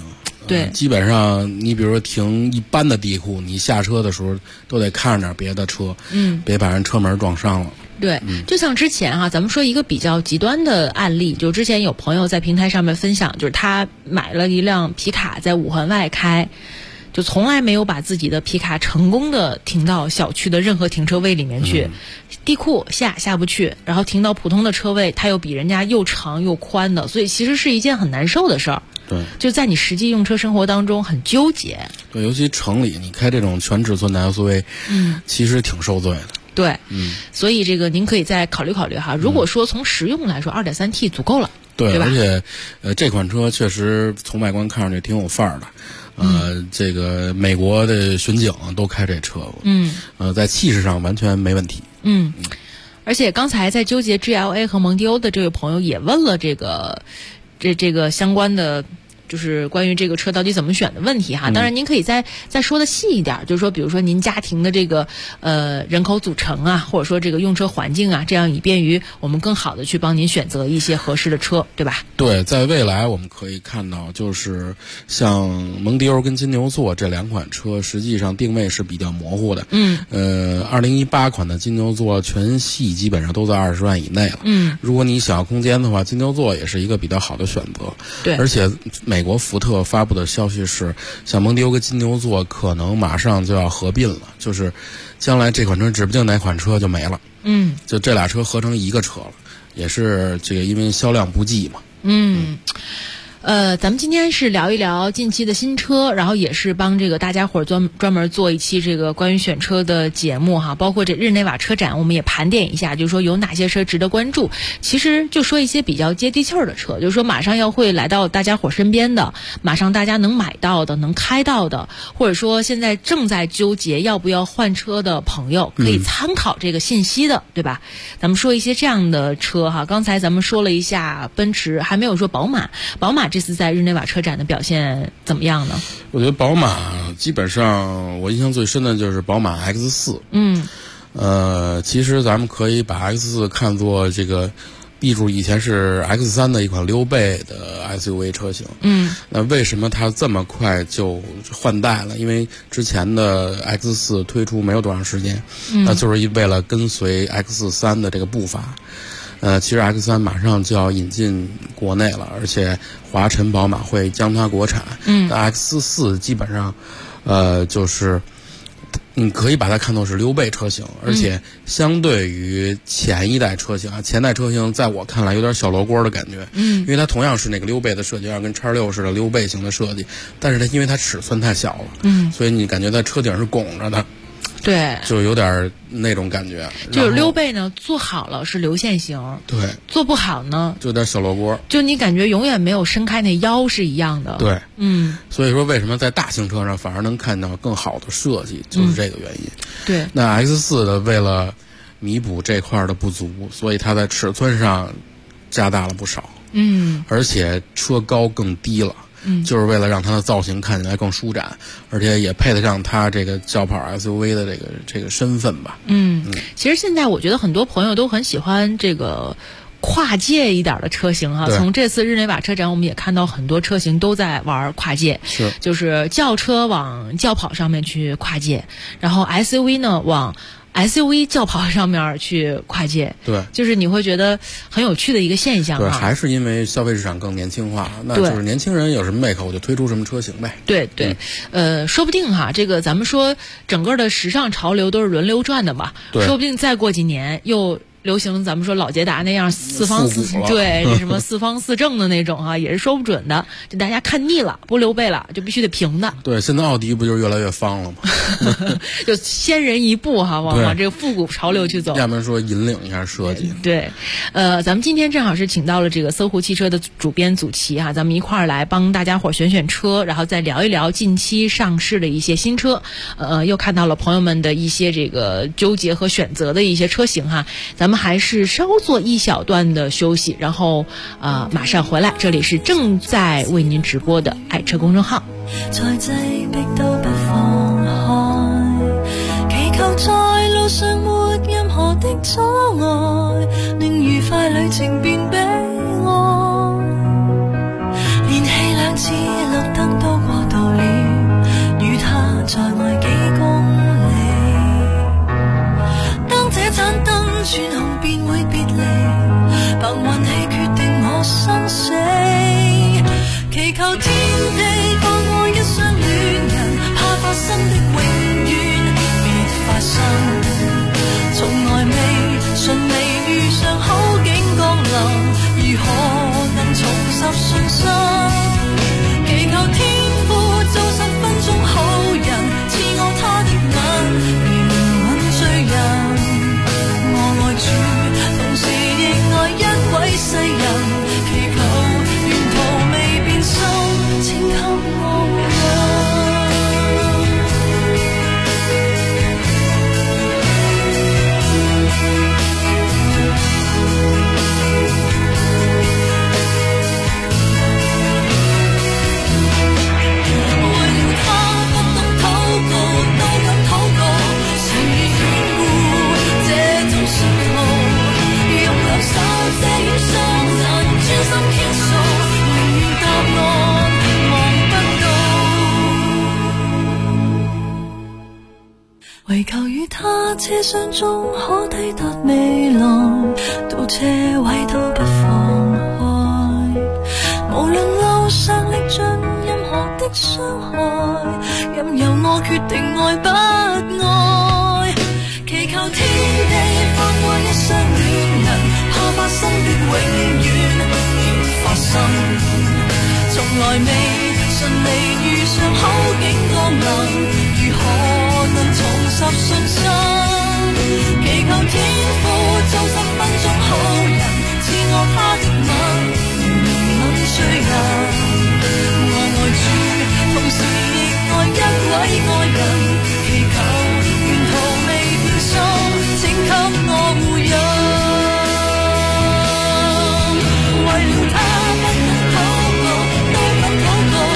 对， 基本上你比如说停一般的地库，你下车的时候都得看着点别的车，别把人车门撞伤了。 对，就像之前咱们说一个比较极端的案例，就之前有朋友在平台上面分享，就是他买了一辆皮卡在五环外开，就从来没有把自己的皮卡成功的停到小区的任何停车位里面去，地库下不去，然后停到普通的车位，它又比人家又长又宽的，所以其实是一件很难受的事儿。 对， 就在你实际用车生活当中很纠结。 对，尤其城里你开这种全尺寸的 SUV，其实挺受罪的。 对，所以这个您可以再考虑考虑哈。如果说从实用来说，2.3T 足够了， 对吧？ 而且，这款车确实从外观看上去挺有范儿的。这个美国的巡警都开这车过。在气势上完全没问题。 而且刚才在纠结 GLA 和蒙迪欧的这位朋友也问了这个相关的。就是关于这个车到底怎么选的问题哈，当然您可以再说的细一点，就是说比如说您家庭的这个人口组成啊，或者说这个用车环境啊，这样以便于我们更好的去帮您选择一些合适的车，对吧？对， 在未来我们可以看到，就是像蒙迪欧跟金牛座这两款车，实际上定位是比较模糊的。2018款的金牛座全系基本上都在20万以内了。如果你想要空间的话，金牛座也是一个比较好的选择。 对， 而且美国福特发布的消息是，像蒙迪欧跟金牛座可能马上就要合并了，就是将来这款车指不定哪款车就没了。就这俩车合成一个车了，也是这个因为销量不济嘛。 咱们今天是聊一聊近期的新车，然后也是帮这个大家伙专门做一期这个关于选车的节目哈，包括这日内瓦车展，我们也盘点一下，就是说有哪些车值得关注。其实就说一些比较接地气儿的车，就是说马上要会来到大家伙身边的，马上大家能买到的、能开到的，或者说现在正在纠结要不要换车的朋友，可以参考这个信息的，对吧？咱们说一些这样的车哈。刚才咱们说了一下奔驰，还没有说宝马。宝马这次在日内瓦车展的表现怎么样呢？ 我觉得宝马基本上我印象最深的就是宝马 X4。其实咱们可以把 X4 看作这个B 柱以前是 X3 的一款溜背的 SUV 车型。那为什么它这么快就换代了？因为之前的 X4 推出没有多长时间，那就是为了跟随 X3 的这个步伐。其实 X3 马上就要引进国内了，而且华晨宝马会将它国产。那 X4 基本上，就是你可以把它看作是溜背车型，而且相对于前一代车型啊，前代车型在我看来有点小罗锅的感觉。因为它同样是那个溜背的设计，跟X6似的溜背型的设计，但是它因为它尺寸太小了，所以你感觉它车顶是拱着的。 对， 就有点那种感觉。 就是溜背呢，做好了是流线型， 对， 做不好呢就有点小罗锅， 就你感觉永远没有伸开那腰是一样的。 对，所以说为什么在大型车上反而能看到更好的设计，就是这个原因。 对， 那 X4 的为了弥补这块的不足，所以它在尺寸上加大了不少。而且车高更低了。就是为了让它的造型看起来更舒展，而且也配得上它这个轿跑 SUV 的这个身份吧。 其实现在我觉得很多朋友都很喜欢这个跨界一点的车型哈。从这次日内瓦车展，我们也看到很多车型都在玩跨界，就是轿车往轿跑上面去跨界，然后 SUV 呢往SUV 轿跑上面去跨界。对，就是你会觉得很有趣的一个现象。 对，还是因为消费市场更年轻化，那就是年轻人有什么胃口我就推出什么车型呗。 对，说不定哈，这个咱们说整个的时尚潮流都是轮流转的嘛，说不定再过几年又流行咱们说老捷达那样四方什么四方四正的那种哈，也是说不准的。就大家看腻了，不溜背了，就必须得平的。 对，现在奥迪不就是越来越方了吗？ 就先人一步哈，往这个复古潮流去走。 要不然说引领一下设计。 对，咱们今天正好是请到了这个搜狐汽车的主编祖奇哈，咱们一块儿来帮大家伙选车，然后再聊一聊近期上市的一些新车。又看到了朋友们的一些这个纠结和选择的一些车型哈，咱们还是稍做一小段的休息，然后马上回来。这里是正在为您直播的爱车公众号。 在擠迫都不放開，祈求在路上沒任何的阻礙，令愉快旅程變悲哀。連氣兩次綠燈都過車廂中可抵達未來，到車位都不放開，無論路上歷盡任何的傷害，任由我決定愛不愛，祈求天地放過一雙戀人，怕發生的永遠別發生，從來未順利遇上好景降臨，如何能重拾信心？祈求天父做10分鐘好人，賜我他的吻，吻醉人。我愛主，同時亦愛一位愛人，祈求沿途未斷送，請給我護蔭。為了他不能禱告，都不禱告。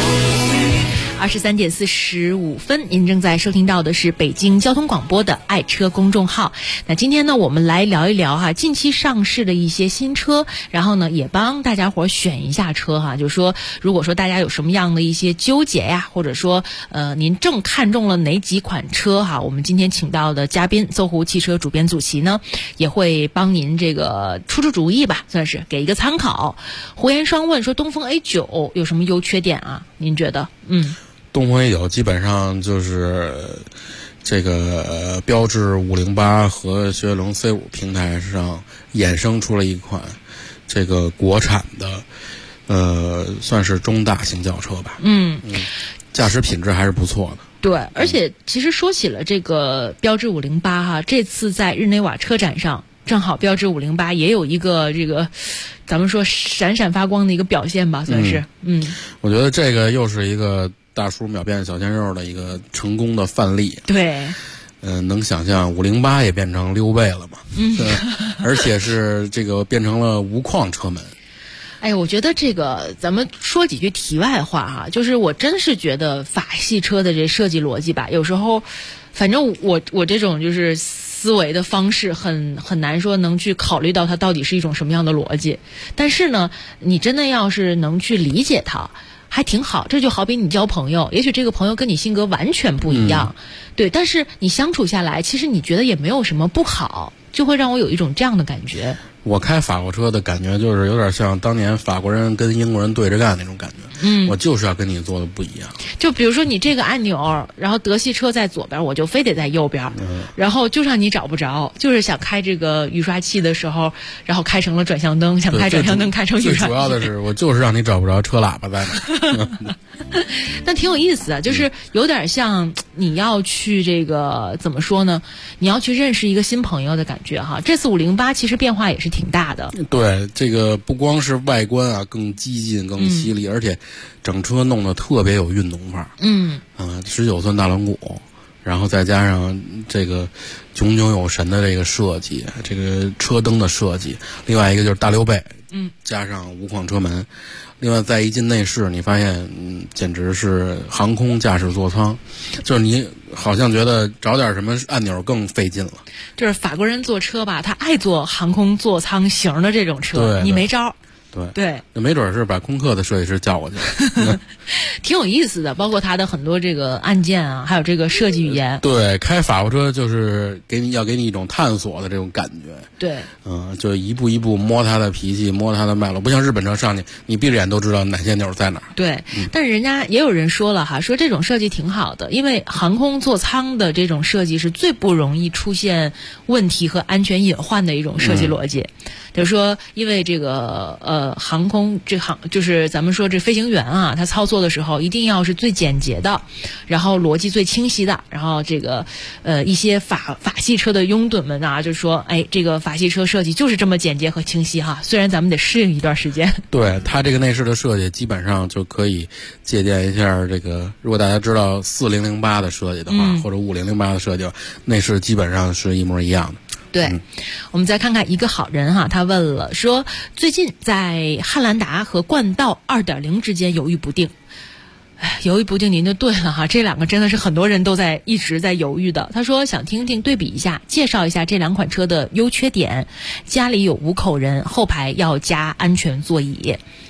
23點45分，您正在收聽到的是北京交通廣播的愛車公眾號。那今天呢，我們來聊一聊哈近期上市的一些新車，然後呢，也幫大家伙選一下車哈。就是說，如果說大家有什麼樣的一些糾結呀，或者說您正看中了哪幾款車哈，我們今天請到的嘉賓搜狐汽車主編祖奇呢，也會幫您這個出主意吧，算是給一個參考。胡言雙問說，東風 A9 有什麼優缺點啊？您覺得？ 東風 A9基本上就是這個標致508和雪鐵龍 C5 平台上衍生出了一款這個國產的算是中大型轎車吧。駕駛品質還是不錯的。 對，而且其實說起了這個標致508哈，這次在日內瓦車展上，正好標致508也有一個這個咱們說閃閃發光的一個表現吧，算是。 我覺得這個又是一個大叔秒變小鮮肉的一個成功的範例。 對， 能想象508也變成溜背了嘛？而且是這個變成了無框車門。 哎，我覺得這個咱們說幾句題外話哈，就是我真是覺得法系車的這設計邏輯吧，有時候反正我這種就是思維的方式很難說能去考慮到它到底是一種什麼樣的邏輯，但是呢，你真的要是能去理解它還挺好。這就好比你交朋友，也許這個朋友跟你性格完全不一樣，對，但是你相處下來，其實你覺得也沒有什麼不好，就會讓我有一種這樣的感覺。 我開法國車的感覺就是有點像當年法國人跟英國人對着幹那種感覺。我就是要跟你做的不一樣。 就比如說你這個按鈕，然後德系車在左邊，我就非得在右邊，然後就讓你找不着。就是想開這個雨刷器的時候，然後開成了轉向燈，想開轉向燈開成雨刷器。 最主要的是，我就是讓你找不着車喇叭在哪。 但挺有意思的，就是有點像你要去這個怎麼說呢？你要去認識一個新朋友的感覺哈。這次508其實變化也是挺大的。 對，這個不光是外觀啊更激進更犀利，而且整車弄得特別有運動範兒。19寸大輪毂，然後再加上這個炯炯有神的這個設計，這個車燈的設計，另外一個就是大溜背，加上無框車門。另外再一進內飾，你發現簡直是航空駕駛座艙，就是你好像覺得找點什麼按鈕更費勁了。 就是法國人坐車吧，他愛坐航空座艙型的這種車，你沒招。對， 沒準是把空客的設計師叫過去了。 挺有意思的，包括它的很多這個按鍵啊，還有這個設計語言。 對，開法國車就是要給你一種探索的這種感覺。 對， 就一步一步摸它的脾氣，摸它的脈絡，不像日本車上去，你閉着眼都知道哪些鈕在哪。 對，但是人家也有人說了哈，說這種設計挺好的，因為航空座艙的這種設計是最不容易出現問題和安全隱患的一種設計邏輯。就是說，因為這個航空就是咱們說這飛行員啊，他操作的時候一定要是最簡潔的，然後邏輯最清晰的，然後這個一些法系車的擁躉們啊，就說哎，這個法系車設計就是這麼簡潔和清晰哈。雖然咱們得適應一段時間。 對，它這個內飾的設計基本上就可以借鑑一下這個，如果大家知道4008的設計的話，或者5008的設計，內飾基本上是一模一樣的。 對，我們再看看一個好人哈，他問了說，最近在漢蘭達和冠道 2.0 之間猶豫不定。猶豫不定您就對了哈，這兩個真的是很多人都一直在猶豫的。他說想聽聽對比一下，介紹一下這兩款車的優缺點。家裡有5口人，後排要加安全座椅。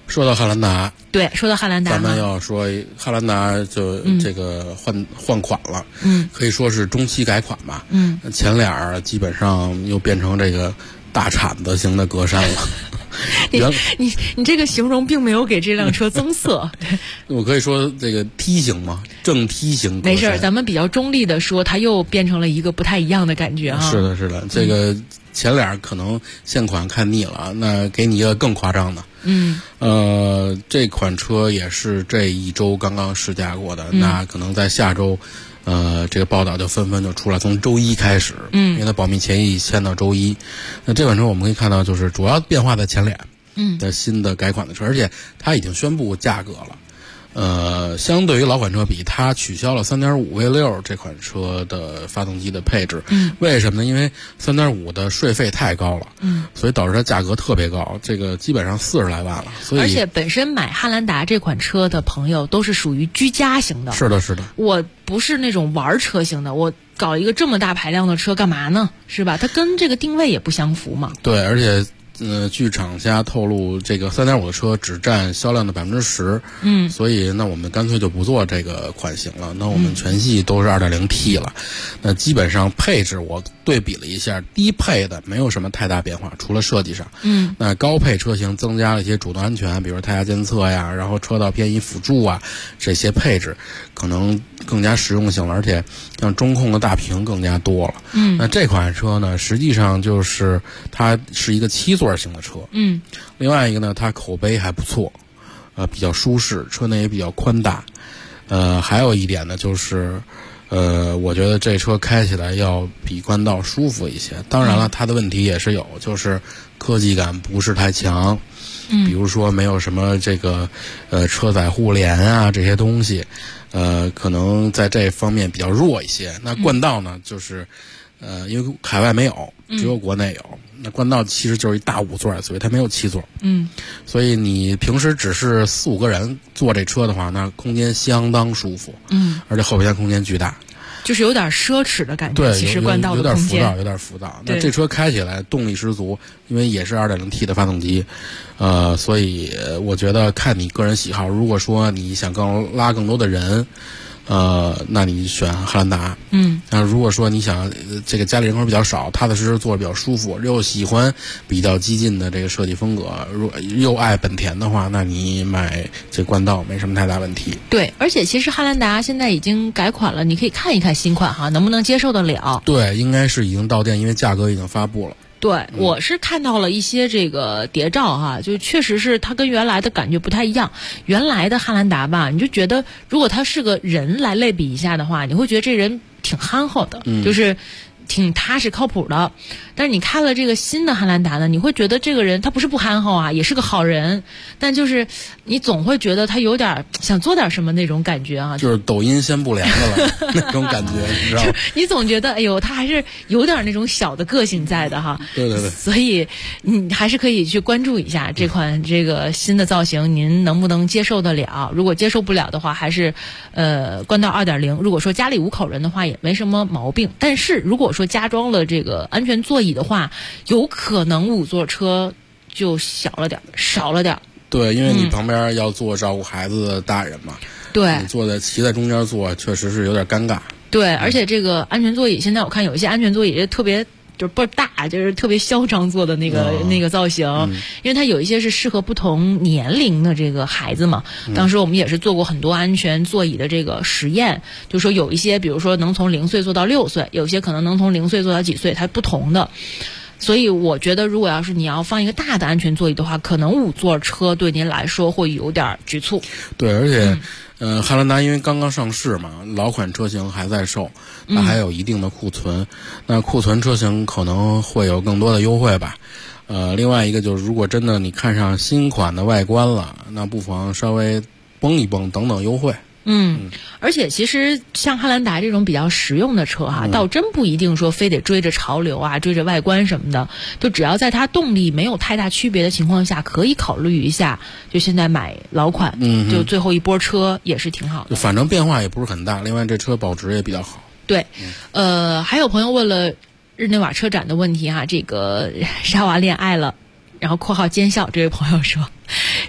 说到汉兰达， 对，说到汉兰达， 咱们要说汉兰达就这个换款了，可以说是中期改款吧，前脸基本上又变成这个大铲子型的格栅了。 你这个形容并没有给这辆车增色。 我可以说这个梯形嘛，正梯形格栅。 没事，咱们比较中立的说，它又变成了一个不太一样的感觉啊。 是的，是的，这个前脸可能现款看腻了，那给你一个更夸张的。这款车也是这一周刚刚试驾过的，那可能在下周。这个报道就纷纷就出来，从周一开始，因为它保密协议签到周一。那这款车我们可以看到，就是主要变化在前脸，的新的改款的车，而且它已经宣布价格了。相对于老款车比，它取消了 3.5V6 这款车的发动机的配置。为什么呢？因为 3.5 的税费太高了，所以导致它价格特别高，这个基本上40来万了。所以而且本身买汉兰达这款车的朋友都是属于居家型的。 是的，是的。 我不是那种玩车型的，我搞一个这么大排量的车干嘛呢？是吧？它跟这个定位也不相符嘛。 对，而且据厂家透露，这个 3.5 的车只占销量的 10%，所以那我们干脆就不做这个款型了，那我们全系都是 2.0T 了。那基本上配置我对比了一下，低配的没有什么太大变化，除了设计上。那高配车型增加了一些主动安全，比如胎压监测呀，然后车道偏移辅助啊，这些配置可能更加实用性了，而且像中控的大屏更加多了。那这款车呢，实际上就是它是一个7座型的车。另外一个呢，它口碑还不错，比较舒适，车内也比较宽大。还有一点呢，就是我觉得这车开起来要比冠道舒服一些。当然了，它的问题也是有，就是科技感不是太强。比如说没有什么这个车载互联啊这些东西，可能在这方面比较弱一些。那冠道呢，就是因为海外没有，只有国内有。那冠道其实就是一大5座，所以它没有7座。所以你平时只是4、5个人坐这车的话，那空间相当舒服。而且后备箱空间巨大。 就是有点奢侈的感觉。 对， 其实冠道的空间有点浮躁。那这车开起来动力十足，因为也是 2.0T 的发动机，所以我觉得看你个人喜好。如果说你想拉更多的人，那你选汉兰达。那如果说你想这个家里人口比较少，踏踏实实坐着比较舒服，又喜欢比较激进的这个设计风格，又爱本田的话，那你买这冠道没什么太大问题。 对，而且其实汉兰达现在已经改款了，你可以看一看新款哈，能不能接受得了？ 对，应该是已经到店，因为价格已经发布了。 对，我是看到了一些这个谍照哈，就确实是它跟原来的感觉不太一样。原来的汉兰达吧，你就觉得如果他是个人来类比一下的话，你会觉得这人挺憨厚的，就是挺踏实靠谱的。但是你看了这个新的汉兰达呢，你会觉得这个人他不是不憨厚啊，也是个好人，但就是你总会觉得他有点想做点什么那种感觉啊， 就是抖音先不连着了那种感觉，你知道吗？ 你总觉得哎呦，他还是有点那种小的个性在的哈。 对对对。 所以你还是可以去关注一下这款这个新的造型，您能不能接受得了？如果接受不了的话，还是冠道 2.0。如果说家里5口人的话，也没什么毛病。但是如果说加装了这个安全座椅的话，有可能5座车就小了点，少了点。 对，因为你旁边要坐照顾孩子的大人嘛。 对， 你骑在中间坐，确实是有点尴尬。 对，而且这个安全座椅，现在我看有一些安全座椅特别就是倍儿大，就是特别嚣张做的那个造型，因为它有一些是适合不同年龄的这个孩子嘛。当时我们也是做过很多安全座椅的这个实验，就说有一些比如说能从0岁做到6岁，有些可能能从0岁做到几岁，它不同的。所以我觉得如果要是你要放一个大的安全座椅的话，可能5座车对您来说会有点局促。 对，而且汉兰达因为刚刚上市嘛，老款车型还在售，它还有一定的库存，那库存车型可能会有更多的优惠吧。另外一个就是如果真的你看上新款的外观了，那不妨稍微绷一绷，等等优惠。 而且其实像汉兰达这种比较实用的车哈，倒真不一定说非得追着潮流啊，追着外观什么的，就只要在它动力没有太大区别的情况下，可以考虑一下。就现在买老款，就最后一波车也是挺好的。 反正变化也不是很大，另外这车保值也比较好。 对，还有朋友问了日内瓦车展的问题哈，这个沙娃恋爱了。然后括号奸笑，这位朋友说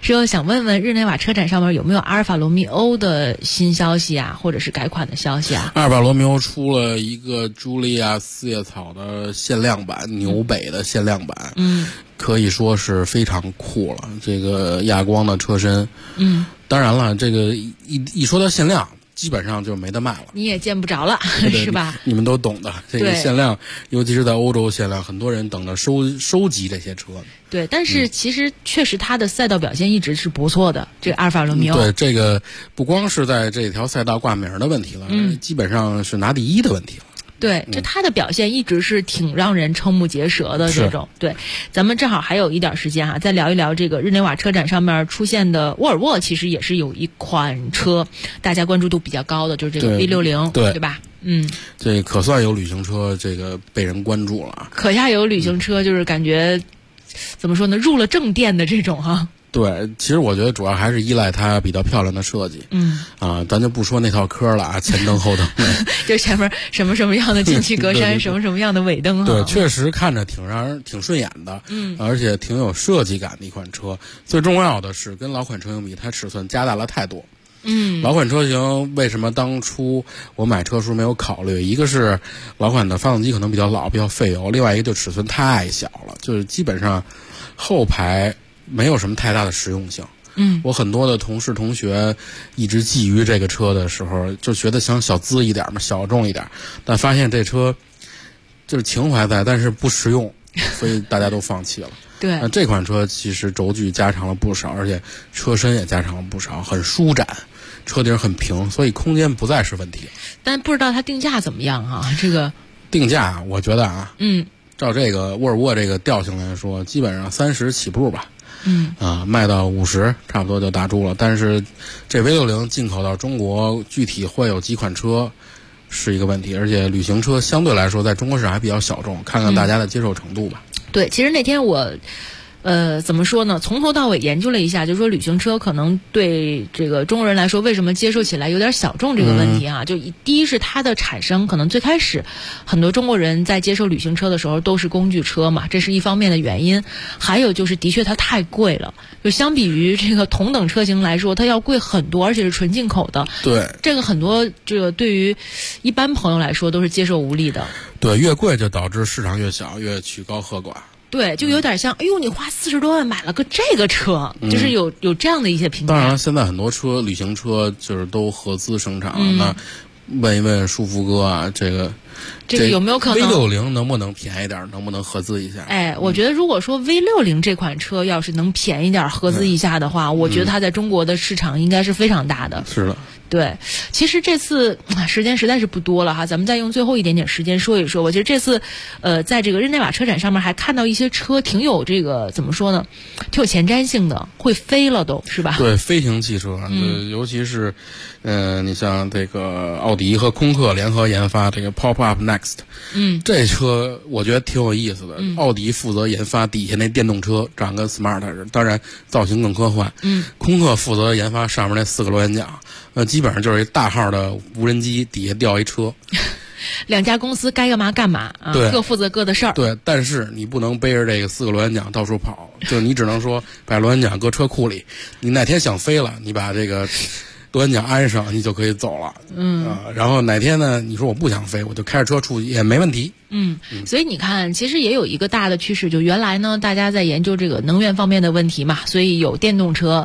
说想问问日内瓦车展上面有没有阿尔法罗密欧的新消息啊，或者是改款的消息啊？ 阿尔法罗密欧出了一个茱莉亚四叶草的限量版，纽北的限量版，可以说是非常酷了。这个亚光的车身，当然了，这个一说到限量，基本上就没得卖了， 你也见不着了，是吧？ 你们都懂的，这个限量，尤其是在欧洲限量，很多人等着收集这些车。 对，但是其实确实它的赛道表现一直是不错的，这个阿尔法罗密欧。 对，这个不光是在这条赛道挂名的问题了，基本上是拿第一的问题了。 对，这他的表现一直是挺让人瞠目结舌的这种。对，咱们正好还有一点时间哈，再聊一聊这个日内瓦车展上面出现的沃尔沃，其实也是有一款车大家关注度比较高的，就是这个 V60， 对吧？ 这可算有旅行车这个被人关注了， 可下有旅行车，就是感觉怎么说呢，入了正店的这种哈。 对，其实我觉得主要还是依赖它比较漂亮的设计。咱就不说那套科了啊，前灯后灯的， 就前面什么什么样的进气格栅，什么什么样的尾灯哈。 对，确实看着挺让人挺顺眼的，而且挺有设计感的一款车。最重要的是，跟老款车型比，它尺寸加大了太多。老款车型为什么当初我买车时候没有考虑？一个是老款的发动机可能比较老，比较费油；另外一个就尺寸太小了，就是基本上后排没有什么太大的实用性。我很多的同事同学一直觊觎这个车的时候，就觉得想小资一点嘛，小众一点，但发现这车就是情怀在，但是不实用，所以大家都放弃了。 对， 那这款车其实轴距加长了不少，而且车身也加长了不少，很舒展，车顶很平，所以空间不再是问题。 但不知道它定价怎么样啊？这个定价我觉得啊，照这个沃尔沃这个调性来说，基本上30起步吧。卖到50差不多就打住了。但是这 V60 进口到中国，具体会有几款车是一个问题，而且旅行车相对来说在中国市场还比较小众，看看大家的接受程度吧。 对，其实那天我怎么说呢？从头到尾研究了一下，就是说旅行车可能对这个中国人来说，为什么接受起来有点小众这个问题啊？就第一是它的产生，可能最开始很多中国人在接受旅行车的时候都是工具车嘛，这是一方面的原因。还有就是的确它太贵了，就相比于这个同等车型来说，它要贵很多，而且是纯进口的。 对， 这个很多这个对于一般朋友来说都是接受无力的。 对，越贵就导致市场越小，越曲高和寡。 对，就有点像，哎呦，你花40多万买了个这个车，就是有这样的一些评价。 当然，现在很多旅行车就是都合资生产了。那问一问舒福哥啊，这个有没有可能 V60 能不能便宜点，能不能合资一下？ 我觉得如果说 V60 这款车要是能便宜点合资一下的话，我觉得它在中国的市场应该是非常大的。 是的。 对，其实这次时间实在是不多了哈，咱们再用最后一点点时间说一说。我觉得这次，在这个日内瓦车展上面还看到一些车挺有这个怎么说呢，挺有前瞻性的，会飞了都是吧？ 对，飞行汽车，尤其是，你像这个奥迪和空客联合研发这个 Pop Up Next，这车我觉得挺有意思的。奥迪负责研发底下那电动车，长跟 Smart 似的，当然造型更科幻。空客负责研发上面那4个螺旋桨。基本上就是一大号的无人机底下吊一车， 两家公司该干嘛干嘛啊，各负责各的事儿。 对，但是你不能背着这个4个螺旋桨到处跑，就你只能说把螺旋桨搁车库里，你哪天想飞了，你把这个螺旋桨安上，你就可以走了。然后哪天呢，你说我不想飞，我就开着车出去也没问题。 所以你看，其实也有一个大的趋势，就原来呢，大家在研究这个能源方面的问题嘛，所以有电动车